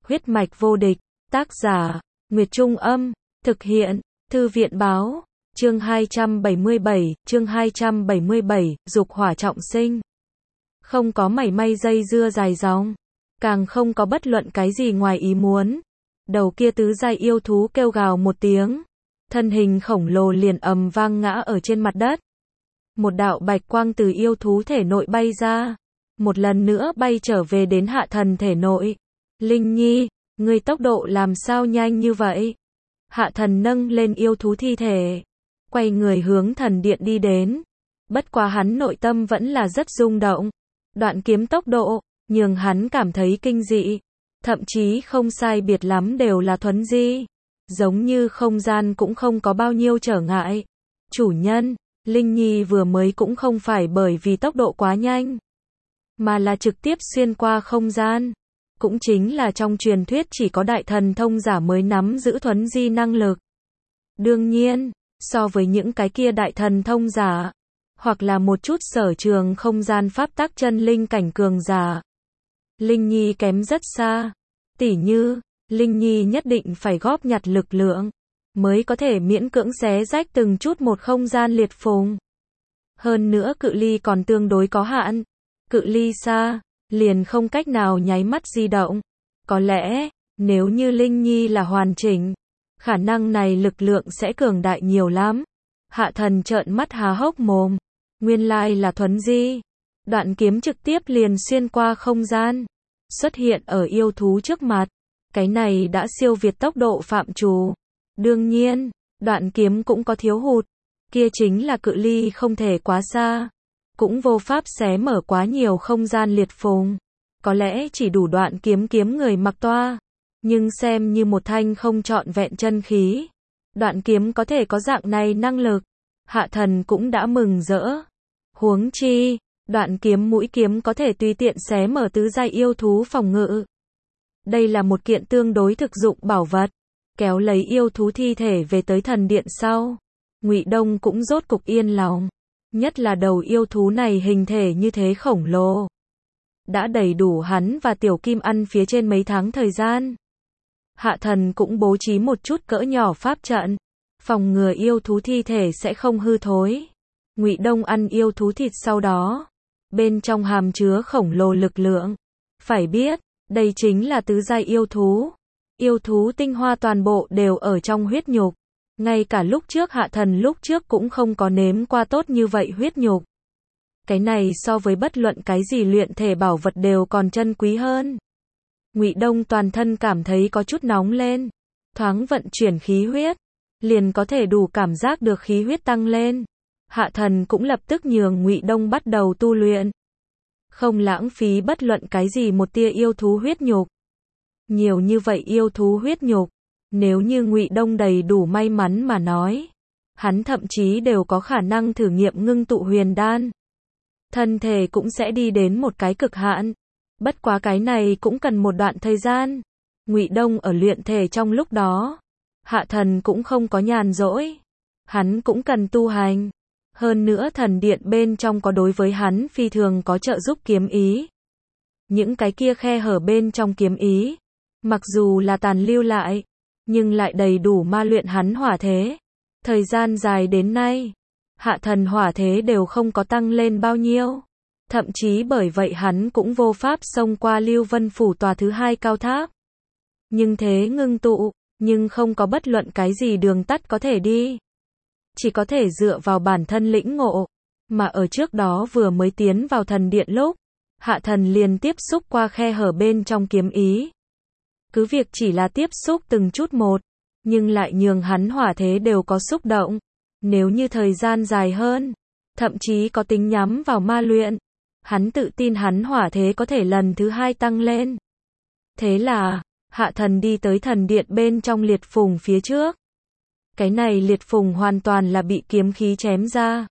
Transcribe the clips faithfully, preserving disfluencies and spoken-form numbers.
Huyết mạch vô địch, tác giả, Nguyệt Trung Âm, thực hiện, Thư viện Báo, chương hai trăm bảy mươi bảy, chương hai trăm bảy mươi bảy, dục hỏa trọng sinh. Không có mảy may dây dưa dài dòng, càng không có bất luận cái gì ngoài ý muốn. Đầu kia tứ giai yêu thú kêu gào một tiếng, thân hình khổng lồ liền ầm vang ngã ở trên mặt đất. Một đạo bạch quang từ yêu thú thể nội bay ra, một lần nữa bay trở về đến Hạ Thần thể nội. Linh Nhi, ngươi tốc độ làm sao nhanh như vậy? Hạ Thần nâng lên yêu thú thi thể, quay người hướng thần điện đi đến. Bất quá hắn nội tâm vẫn là rất rung động. Đoạn kiếm tốc độ, nhường hắn cảm thấy kinh dị. Thậm chí không sai biệt lắm đều là thuấn di. Giống như không gian cũng không có bao nhiêu trở ngại. Chủ nhân, Linh Nhi vừa mới cũng không phải bởi vì tốc độ quá nhanh, mà là trực tiếp xuyên qua không gian. Cũng chính là trong truyền thuyết chỉ có đại thần thông giả mới nắm giữ thuấn di năng lực. Đương nhiên, so với những cái kia đại thần thông giả, hoặc là một chút sở trường không gian pháp tắc chân linh cảnh cường giả, Linh Nhi kém rất xa. Tỉ như, Linh Nhi nhất định phải góp nhặt lực lượng, mới có thể miễn cưỡng xé rách từng chút một không gian liệt phùng. Hơn nữa cự ly còn tương đối có hạn. Cự ly xa, liền không cách nào nháy mắt di động. Có lẽ, nếu như Linh Nhi là hoàn chỉnh, khả năng này lực lượng sẽ cường đại nhiều lắm. Hạ Thần trợn mắt há hốc mồm. Nguyên lai là thuấn di. Đoạn kiếm trực tiếp liền xuyên qua không gian, xuất hiện ở yêu thú trước mặt. Cái này đã siêu việt tốc độ phạm trù. Đương nhiên, đoạn kiếm cũng có thiếu hụt. Kia chính là cự ly không thể quá xa, cũng vô pháp xé mở quá nhiều không gian liệt phùng. Có lẽ chỉ đủ đoạn kiếm kiếm người mặc toa, nhưng xem như một thanh không trọn vẹn chân khí. Đoạn kiếm có thể có dạng này năng lực, Hạ Thần cũng đã mừng rỡ. Huống chi, đoạn kiếm mũi kiếm có thể tùy tiện xé mở tứ giai yêu thú phòng ngự. Đây là một kiện tương đối thực dụng bảo vật. Kéo lấy yêu thú thi thể về tới thần điện sau, Ngụy Đông cũng rốt cục yên lòng. Nhất là đầu yêu thú này hình thể như thế khổng lồ, đã đầy đủ hắn và Tiểu Kim ăn phía trên mấy tháng thời gian. Hạ Thần cũng bố trí một chút cỡ nhỏ pháp trận, phòng ngừa yêu thú thi thể sẽ không hư thối. Ngụy Đông ăn yêu thú thịt sau đó, bên trong hàm chứa khổng lồ lực lượng. Phải biết, đây chính là tứ giai yêu thú. Yêu thú tinh hoa toàn bộ đều ở trong huyết nhục. Ngay cả lúc trước Hạ Thần lúc trước cũng không có nếm qua tốt như vậy huyết nhục. Cái này so với bất luận cái gì luyện thể bảo vật đều còn chân quý hơn. Ngụy Đông toàn thân cảm thấy có chút nóng lên, thoáng vận chuyển khí huyết, liền có thể đủ cảm giác được khí huyết tăng lên. Hạ Thần cũng lập tức nhường Ngụy Đông bắt đầu tu luyện, không lãng phí bất luận cái gì một tia yêu thú huyết nhục. Nhiều như vậy yêu thú huyết nhục, nếu như Ngụy Đông đầy đủ may mắn mà nói, hắn thậm chí đều có khả năng thử nghiệm ngưng tụ huyền đan. Thân thể cũng sẽ đi đến một cái cực hạn. Bất quá cái này cũng cần một đoạn thời gian. Ngụy Đông ở luyện thể trong lúc đó, Hạ Thần cũng không có nhàn rỗi. Hắn cũng cần tu hành. Hơn nữa thần điện bên trong có đối với hắn phi thường có trợ giúp kiếm ý. Những cái kia khe hở bên trong kiếm ý, mặc dù là tàn lưu lại, nhưng lại đầy đủ ma luyện hắn hỏa thế. Thời gian dài đến nay, Hạ Thần hỏa thế đều không có tăng lên bao nhiêu. Thậm chí bởi vậy hắn cũng vô pháp xông qua Lưu Vân Phủ tòa thứ hai cao tháp. Nhưng thế ngưng tụ, nhưng không có bất luận cái gì đường tắt có thể đi. Chỉ có thể dựa vào bản thân lĩnh ngộ. Mà ở trước đó vừa mới tiến vào thần điện lúc, Hạ Thần liền tiếp xúc qua khe hở bên trong kiếm ý. Cứ việc chỉ là tiếp xúc từng chút một, nhưng lại nhường hắn hỏa thế đều có xúc động. Nếu như thời gian dài hơn, thậm chí có tính nhắm vào ma luyện, hắn tự tin hắn hỏa thế có thể lần thứ hai tăng lên. Thế là, Hạ Thần đi tới thần điện bên trong liệt phùng phía trước. Cái này liệt phùng hoàn toàn là bị kiếm khí chém ra.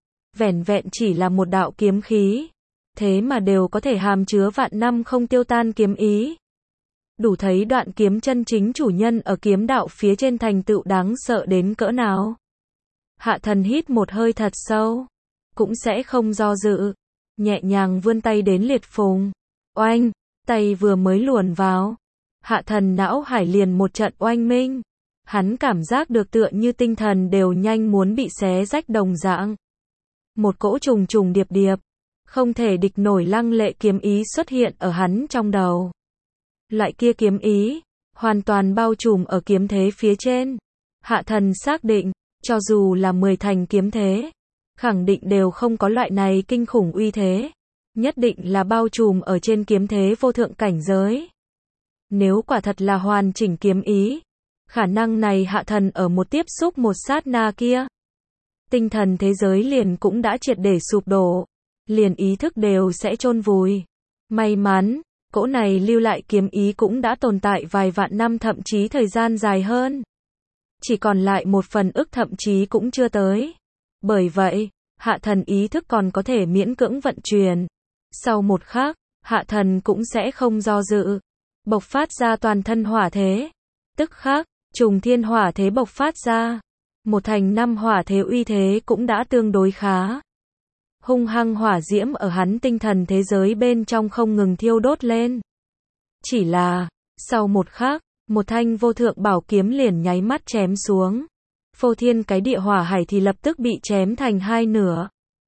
Vẻn vẹn chỉ là một đạo kiếm khí, thế mà đều có thể hàm chứa vạn năm không tiêu tan kiếm ý. Đủ thấy đoạn kiếm chân chính chủ nhân ở kiếm đạo phía trên thành tựu đáng sợ đến cỡ nào. Hạ Thần hít một hơi thật sâu, cũng sẽ không do dự, nhẹ nhàng vươn tay đến liệt phùng. Oanh, tay vừa mới luồn vào, Hạ thần não hải liền một trận oanh minh. Hắn cảm giác được tựa như tinh thần đều nhanh muốn bị xé rách đồng dạng. Một cỗ trùng trùng điệp điệp, không thể địch nổi lăng lệ kiếm ý xuất hiện ở hắn trong đầu. Loại kia kiếm ý, hoàn toàn bao trùm ở kiếm thế phía trên. Hạ thần xác định, cho dù là mười thành kiếm thế, khẳng định đều không có loại này kinh khủng uy thế. Nhất định là bao trùm ở trên kiếm thế vô thượng cảnh giới. Nếu quả thật là hoàn chỉnh kiếm ý, khả năng này hạ thần ở một tiếp xúc một sát na kia. Tinh thần thế giới liền cũng đã triệt để sụp đổ. Liền ý thức đều sẽ chôn vùi. May mắn, cỗ này lưu lại kiếm ý cũng đã tồn tại vài vạn năm thậm chí thời gian dài hơn. Chỉ còn lại một phần ức thậm chí cũng chưa tới. Bởi vậy, hạ thần ý thức còn có thể miễn cưỡng vận chuyển. Sau một khắc, hạ thần cũng sẽ không do dự. Bộc phát ra toàn thân hỏa thế. Tức khắc, trùng thiên hỏa thế bộc phát ra. Một thành năm hỏa thế uy thế cũng đã tương đối khá. Hung hăng hỏa diễm ở hắn tinh thần thế giới bên trong không ngừng thiêu đốt lên. Chỉ là, sau một khắc, một thanh vô thượng bảo kiếm liền nháy mắt chém xuống. Phô thiên cái địa hỏa hải thì lập tức bị chém thành hai nửa.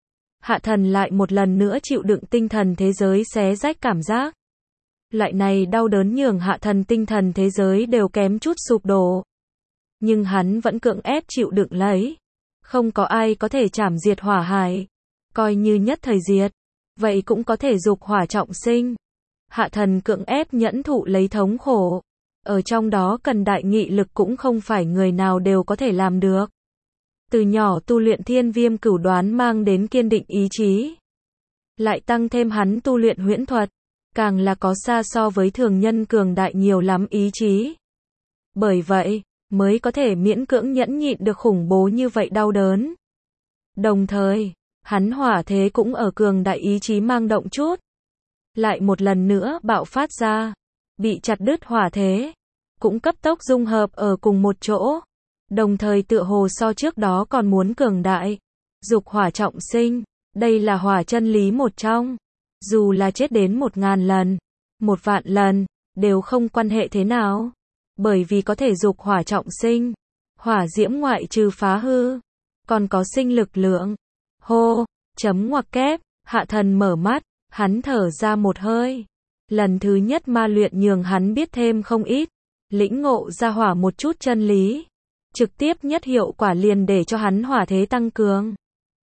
Hạ thần lại một lần nữa chịu đựng tinh thần thế giới xé rách cảm giác. Loại này đau đớn nhường hạ thần tinh thần thế giới đều kém chút sụp đổ. Nhưng hắn vẫn cưỡng ép chịu đựng lấy. Không có ai có thể chảm diệt hỏa hải. Coi như nhất thời diệt, vậy cũng có thể dục hỏa trọng sinh. Hạ thần cưỡng ép nhẫn thụ lấy thống khổ. Ở trong đó cần đại nghị lực cũng không phải người nào đều có thể làm được. Từ nhỏ tu luyện thiên viêm cửu đoán mang đến kiên định ý chí. Lại tăng thêm hắn tu luyện huyễn thuật, càng là có xa so với thường nhân cường đại nhiều lắm ý chí. Bởi vậy, mới có thể miễn cưỡng nhẫn nhịn được khủng bố như vậy đau đớn. Đồng thời, hắn hỏa thế cũng ở cường đại ý chí mang động chút. Lại một lần nữa bạo phát ra. Bị chặt đứt hỏa thế. Cũng cấp tốc dung hợp ở cùng một chỗ. Đồng thời tựa hồ so trước đó còn muốn cường đại. Dục hỏa trọng sinh. Đây là hỏa chân lý một trong. Dù là chết đến một ngàn lần. Một vạn lần. Đều không quan hệ thế nào. Bởi vì có thể dục hỏa trọng sinh. Hỏa diễm ngoại trừ phá hư. Còn có sinh lực lượng. Hô, chấm ngoặc kép, hạ thần mở mắt, hắn thở ra một hơi. Lần thứ nhất ma luyện nhường hắn biết thêm không ít, lĩnh ngộ ra hỏa một chút chân lý. Trực tiếp nhất hiệu quả liền để cho hắn hỏa thế tăng cường.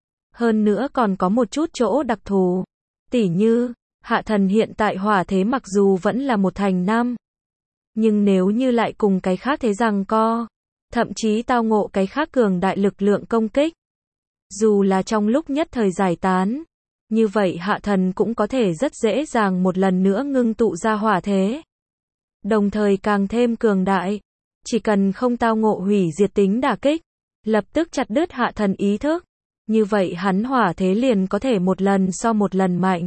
Hơn nữa còn có một chút chỗ đặc thù. Tỉ như, hạ thần hiện tại hỏa thế mặc dù vẫn là một thành năm. Nhưng nếu như lại cùng cái khác thế giằng co, thậm chí tao ngộ cái khác cường đại lực lượng công kích. Dù là trong lúc nhất thời giải tán, như vậy hạ thần cũng có thể rất dễ dàng một lần nữa ngưng tụ ra hỏa thế. Đồng thời càng thêm cường đại, chỉ cần không tao ngộ hủy diệt tính đả kích, lập tức chặt đứt hạ thần ý thức, như vậy hắn hỏa thế liền có thể một lần so một lần mạnh.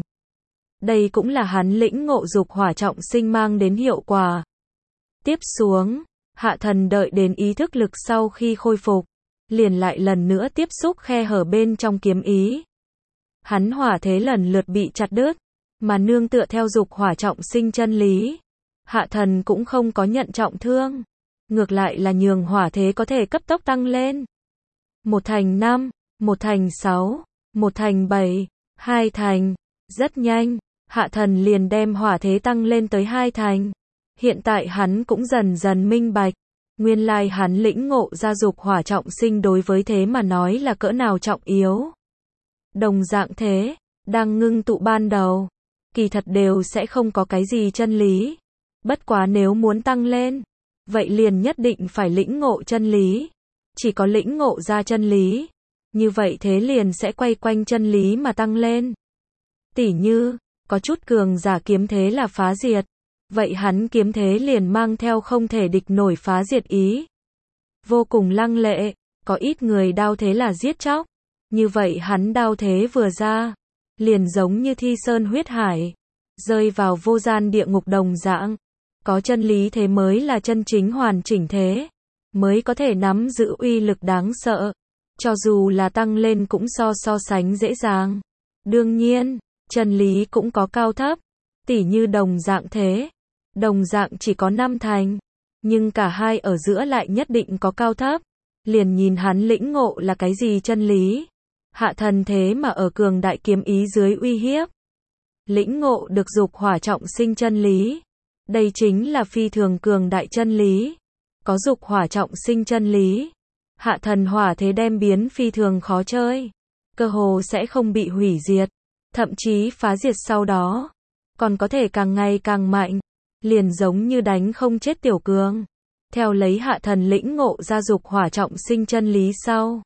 Đây cũng là hắn lĩnh ngộ dục hỏa trọng sinh mang đến hiệu quả. Tiếp xuống, hạ thần đợi đến ý thức lực sau khi khôi phục. Liền lại lần nữa tiếp xúc khe hở bên trong kiếm ý. Hắn hỏa thế lần lượt bị chặt đứt, mà nương tựa theo dục hỏa trọng sinh chân lý. Hạ thần cũng không có nhận trọng thương, ngược lại là nhường hỏa thế có thể cấp tốc tăng lên. Một thành năm, một thành sáu, một thành bảy, hai thành. Rất nhanh, hạ thần liền đem hỏa thế tăng lên tới hai thành. Hiện tại hắn cũng dần dần minh bạch. Nguyên lai hắn lĩnh ngộ ra dục hỏa trọng sinh đối với thế mà nói là cỡ nào trọng yếu. Đồng dạng thế, đang ngưng tụ ban đầu, kỳ thật đều sẽ không có cái gì chân lý. Bất quá nếu muốn tăng lên, vậy liền nhất định phải lĩnh ngộ chân lý. Chỉ có lĩnh ngộ ra chân lý, như vậy thế liền sẽ quay quanh chân lý mà tăng lên. Tỉ như, có chút cường giả kiếm thế là phá diệt. Vậy hắn kiếm thế liền mang theo không thể địch nổi phá diệt ý. Vô cùng lăng lệ, có ít người đao thế là giết chóc. Như vậy hắn đao thế vừa ra, liền giống như thi sơn huyết hải, rơi vào vô gian địa ngục đồng dạng. Có chân lý thế mới là chân chính hoàn chỉnh thế, mới có thể nắm giữ uy lực đáng sợ. Cho dù là tăng lên cũng so so sánh dễ dàng. Đương nhiên, chân lý cũng có cao thấp, tỉ như đồng dạng thế. đồng dạng chỉ có năm thành, nhưng cả hai ở giữa lại nhất định có cao thấp. Liền nhìn hắn lĩnh ngộ là cái gì chân lý. Hạ thần thế mà ở cường đại kiếm ý dưới uy hiếp, lĩnh ngộ được dục hỏa trọng sinh chân lý. Đây chính là phi thường cường đại chân lý. Có dục hỏa trọng sinh chân lý, hạ thần hỏa thế đem biến phi thường khó chơi. Cơ hồ sẽ không bị hủy diệt, thậm chí phá diệt sau đó, còn có thể càng ngày càng mạnh, liền giống như đánh không chết tiểu cường. Theo lấy hạ thần lĩnh ngộ ra dục hỏa trọng sinh chân lý sau,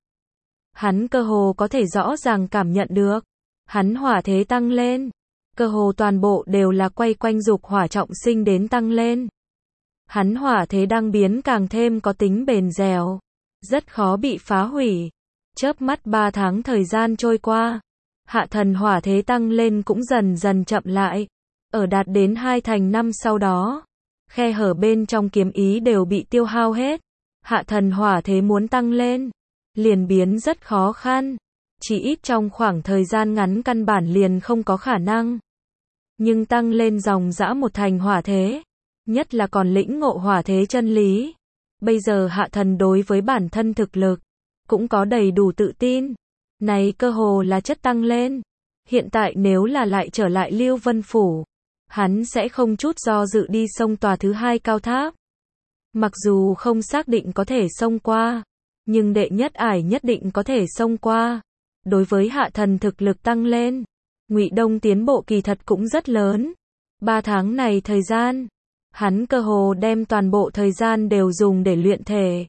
hắn cơ hồ có thể rõ ràng cảm nhận được, hắn hỏa thế tăng lên, cơ hồ toàn bộ đều là quay quanh dục hỏa trọng sinh đến tăng lên. Hắn hỏa thế đang biến càng thêm có tính bền dẻo, rất khó bị phá hủy. Chớp mắt ba tháng thời gian trôi qua, hạ thần hỏa thế tăng lên cũng dần dần chậm lại. Ở đạt đến hai thành năm sau đó, khe hở bên trong kiếm ý đều bị tiêu hao hết. Hạ thần hỏa thế muốn tăng lên, liền biến rất khó khăn. Chỉ ít trong khoảng thời gian ngắn căn bản liền không có khả năng. Nhưng tăng lên dòng dã một thành hỏa thế, nhất là còn lĩnh ngộ hỏa thế chân lý. Bây giờ hạ thần đối với bản thân thực lực, cũng có đầy đủ tự tin. Này cơ hồ là chất tăng lên. Hiện tại nếu là lại trở lại Lưu Vân Phủ, hắn sẽ không chút do dự đi xông tòa thứ hai cao tháp. Mặc dù không xác định có thể xông qua, nhưng đệ nhất ải nhất định có thể xông qua. Đối với hạ thần thực lực tăng lên, Ngụy Đông tiến bộ kỳ thật cũng rất lớn. Ba tháng này thời gian, hắn cơ hồ đem toàn bộ thời gian đều dùng để luyện thể.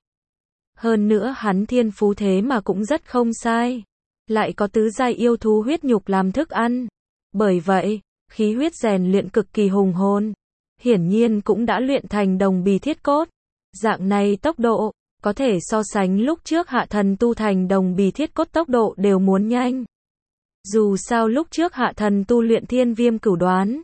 Hơn nữa hắn thiên phú thế mà cũng rất không sai. Lại có tứ giai yêu thú huyết nhục làm thức ăn. Bởi vậy, khí huyết rèn luyện cực kỳ hùng hồn. Hiển nhiên cũng đã luyện thành đồng bì thiết cốt. Dạng này tốc độ, có thể so sánh lúc trước hạ thần tu thành đồng bì thiết cốt tốc độ đều muốn nhanh. Dù sao lúc trước hạ thần tu luyện thiên viêm cửu đoán,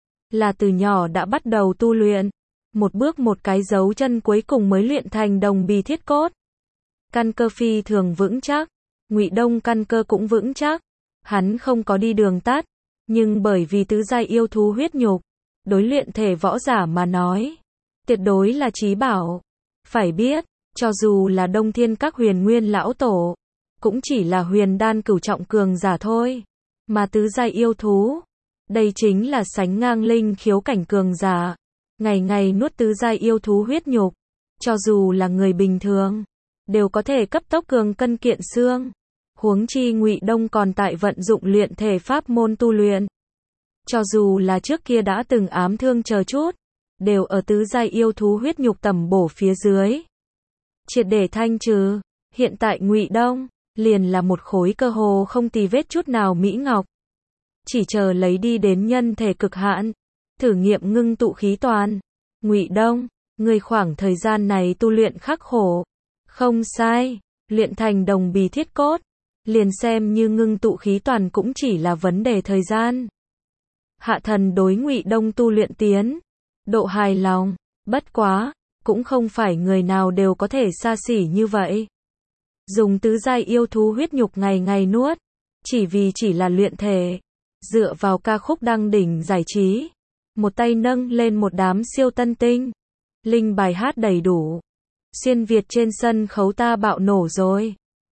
là từ nhỏ đã bắt đầu tu luyện. Một bước một cái dấu chân cuối cùng mới luyện thành đồng bì thiết cốt. Căn cơ phi thường vững chắc. Ngụy Đông căn cơ cũng vững chắc. Hắn không có đi đường tắt, nhưng bởi vì tứ giai yêu thú huyết nhục, đối luyện thể võ giả mà nói, tuyệt đối là chí bảo. Phải biết, cho dù là Đông Thiên Các Huyền Nguyên lão tổ, cũng chỉ là huyền đan cửu trọng cường giả thôi. Mà tứ giai yêu thú, đây chính là sánh ngang linh khiếu cảnh cường giả. Ngày ngày nuốt tứ giai yêu thú huyết nhục, cho dù là người bình thường, đều có thể cấp tốc cường cân kiện xương. Huống chi Ngụy Đông còn tại vận dụng luyện thể pháp môn tu luyện. Cho dù là trước kia đã từng ám thương chờ chút, đều ở tứ giai yêu thú huyết nhục tầm bổ phía dưới, triệt để thanh trừ. Hiện tại Ngụy Đông liền là một khối cơ hồ không tì vết chút nào mỹ ngọc, chỉ chờ lấy đi đến nhân thể cực hạn, thử nghiệm ngưng tụ khí toàn. Ngụy Đông, người khoảng thời gian này tu luyện khắc khổ, không sai, luyện thành đồng bì thiết cốt, liền xem như ngưng tụ khí toàn cũng chỉ là vấn đề thời gian. Hạ thần đối Ngụy Đông tu luyện tiến độ hài lòng, bất quá, cũng không phải người nào đều có thể xa xỉ như vậy. Dùng tứ giai yêu thú huyết nhục ngày ngày nuốt, chỉ vì chỉ là luyện thể, dựa vào ca khúc đăng đỉnh giải trí, một tay nâng lên một đám siêu tân tinh, linh bài hát đầy đủ, xuyên Việt trên sân khấu ta bạo nổ rồi.